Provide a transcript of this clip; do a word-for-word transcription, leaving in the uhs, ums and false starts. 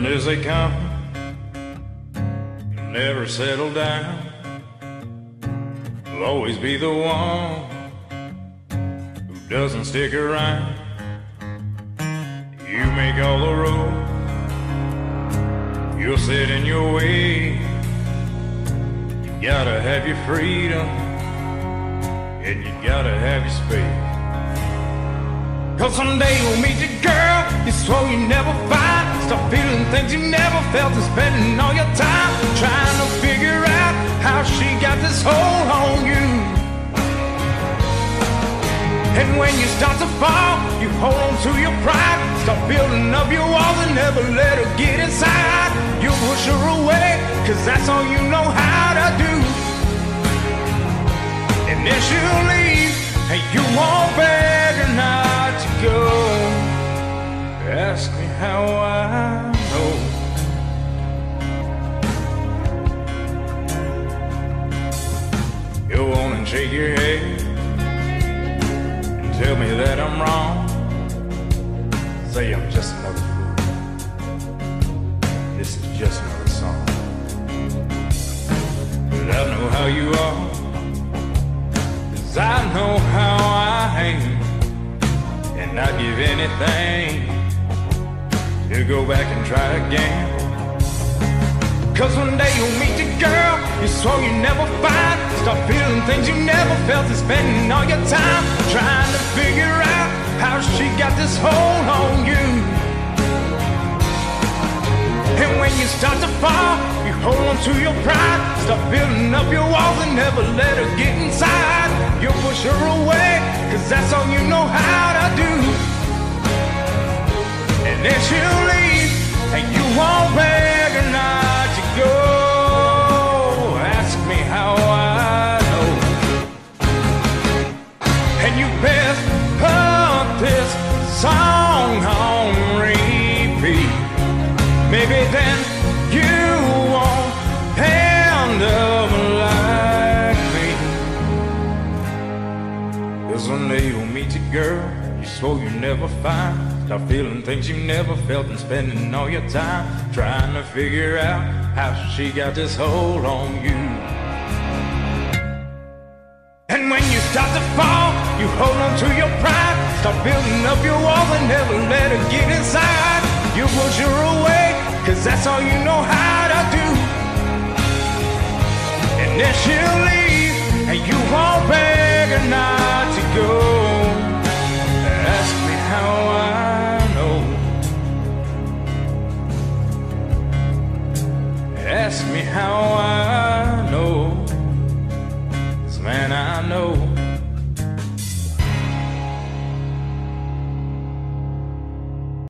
learned as they come, you'll never settle down. You'll always be the one who doesn't stick around. You make all the rules, you'll sit in your way. You gotta have your freedom, and you gotta have your space. Cause someday you'll meet your girl you swore you never find. Start feeling things you never felt and spending all your time trying to figure out how she got this hold on you. And when you start to fall, you hold on to your pride. Start building up your walls and never let her get inside. You push her away, cause that's all you know how to do. And then she'll leave, and you won't beg her not to go. Ask me how I know. You'll want and shake your head and tell me that I'm wrong. Say I'm just another fool. This is just another song. But I know how you are, cause I know how I am. And I'd give anything to go back and try again. Cause one day you'll meet the girl you swore you never find. Start feeling things you never felt and spending all your time trying to figure out how she got this hold on you. And when you start to fall, you hold on to your pride. Start building up your walls and never let her get inside. You'll push her away, cause that's all you know how to do. And then she'll leave, and you won't beg her not to go. Ask me how I know. And you best put this song on repeat. Maybe then you won't end up like me. Cause one day you'll meet your girl you swore you never find. Start feeling things you never felt and spending all your time trying to figure out how she got this hold on you. And when you start to fall, you hold on to your pride. Start building up your walls and never let her get inside. You push her away, cause that's all you know how to do. And then she'll leave, and you won't beg her not to go. Ask me how I know. Ask me how I know. 'Cause man, I know.